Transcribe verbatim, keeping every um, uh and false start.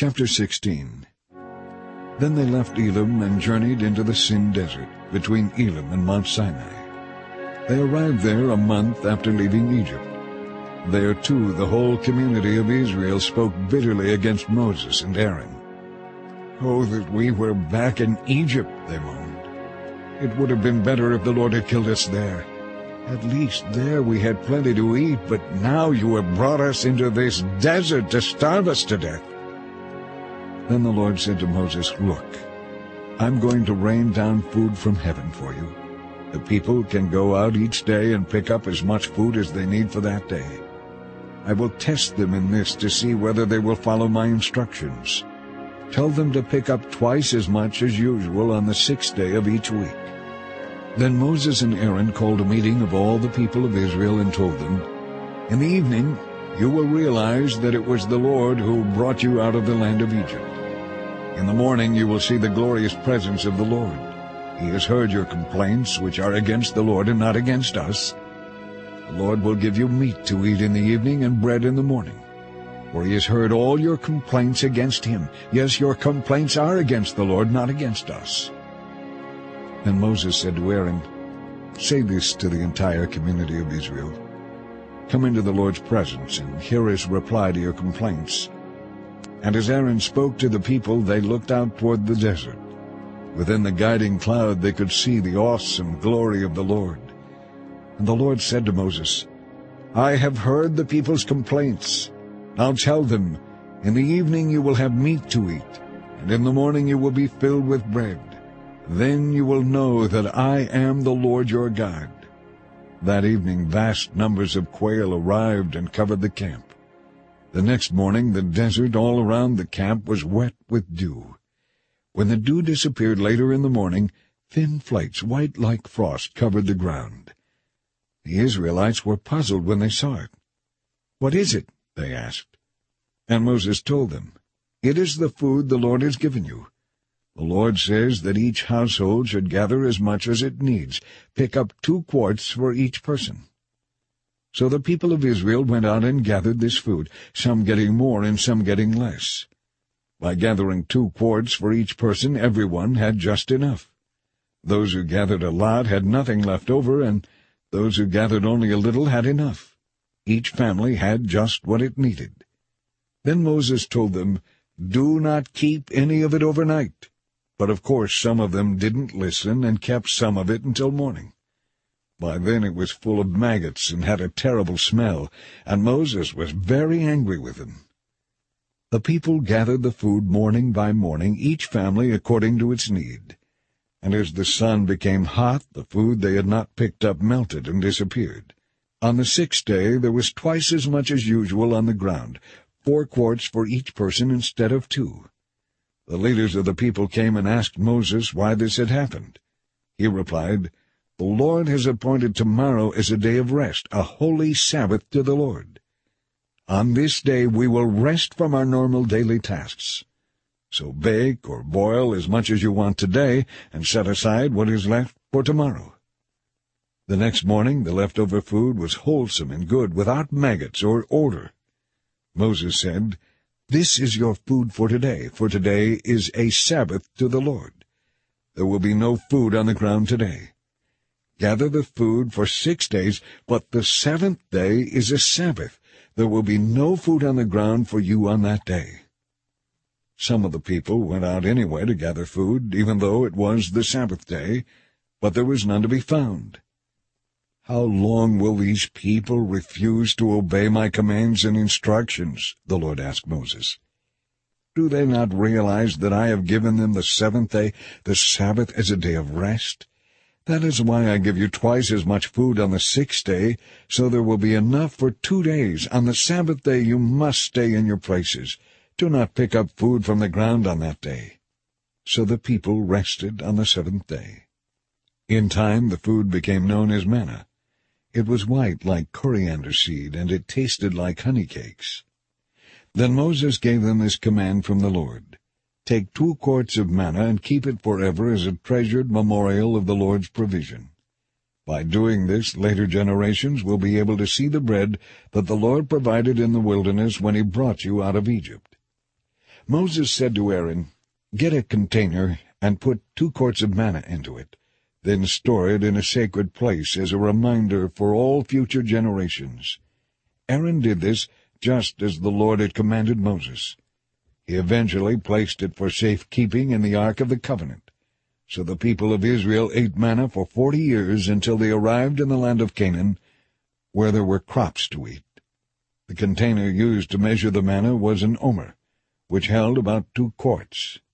Chapter sixteen. Then they left Elim and journeyed into the Sin desert, between Elim and Mount Sinai. They arrived there a month after leaving Egypt. There, too, the whole community of Israel spoke bitterly against Moses and Aaron. "Oh, that we were back in Egypt," they moaned. "It would have been better if the Lord had killed us there. At least there we had plenty to eat, but now you have brought us into this desert to starve us to death." Then the Lord said to Moses, "Look, I'm going to rain down food from heaven for you. The people can go out each day and pick up as much food as they need for that day. I will test them in this to see whether they will follow my instructions. Tell them to pick up twice as much as usual on the sixth day of each week." Then Moses and Aaron called a meeting of all the people of Israel and told them, "In the evening you will realize that it was the Lord who brought you out of the land of Egypt. In the morning you will see the glorious presence of the Lord. He has heard your complaints, which are against the Lord and not against us. The Lord will give you meat to eat in the evening and bread in the morning. For he has heard all your complaints against him. Yes, your complaints are against the Lord, not against us." Then Moses said to Aaron, "Say this to the entire community of Israel. Come into the Lord's presence and hear his reply to your complaints." And as Aaron spoke to the people, they looked out toward the desert. Within the guiding cloud they could see the awesome glory of the Lord. And the Lord said to Moses, "I have heard the people's complaints. Now tell them, in the evening you will have meat to eat, and in the morning you will be filled with bread. Then you will know that I am the Lord your God." That evening vast numbers of quail arrived and covered the camp. The next morning the desert all around the camp was wet with dew. When the dew disappeared later in the morning, thin flakes, white like frost, covered the ground. The Israelites were puzzled when they saw it. "What is it?" they asked. And Moses told them, "It is the food the Lord has given you. The Lord says that each household should gather as much as it needs, pick up two quarts for each person." So the people of Israel went out and gathered this food, some getting more and some getting less. By gathering two quarts for each person, everyone had just enough. Those who gathered a lot had nothing left over, and those who gathered only a little had enough. Each family had just what it needed. Then Moses told them, "Do not keep any of it overnight." But of course some of them didn't listen and kept some of it until morning. By then it was full of maggots and had a terrible smell, and Moses was very angry with them. The people gathered the food morning by morning, each family according to its need. And as the sun became hot, the food they had not picked up melted and disappeared. On the sixth day there was twice as much as usual on the ground, four quarts for each person instead of two. The leaders of the people came and asked Moses why this had happened. He replied, "The Lord has appointed tomorrow as a day of rest, a holy Sabbath to the Lord. On this day we will rest from our normal daily tasks. So bake or boil as much as you want today, and set aside what is left for tomorrow." The next morning the leftover food was wholesome and good, without maggots or odor. Moses said, "This is your food for today, for today is a Sabbath to the Lord. There will be no food on the ground today. Gather the food for six days, but the seventh day is a Sabbath. There will be no food on the ground for you on that day." Some of the people went out anyway to gather food, even though it was the Sabbath day, but there was none to be found. "How long will these people refuse to obey my commands and instructions?" the Lord asked Moses. "Do they not realize that I have given them the seventh day, the Sabbath, as a day of rest? That is why I give you twice as much food on the sixth day, so there will be enough for two days. On the Sabbath day you must stay in your places. Do not pick up food from the ground on that day." So the people rested on the seventh day. In time the food became known as manna. It was white like coriander seed, and it tasted like honey cakes. Then Moses gave them this command from the Lord, "Take two quarts of manna and keep it forever as a treasured memorial of the Lord's provision. By doing this, later generations will be able to see the bread that the Lord provided in the wilderness when he brought you out of Egypt." Moses said to Aaron, "Get a container and put two quarts of manna into it. Then store it in a sacred place as a reminder for all future generations." Aaron did this just as the Lord had commanded Moses. He eventually placed it for safekeeping in the Ark of the Covenant. So the people of Israel ate manna for forty years until they arrived in the land of Canaan, where there were crops to eat. The container used to measure the manna was an omer, which held about two quarts.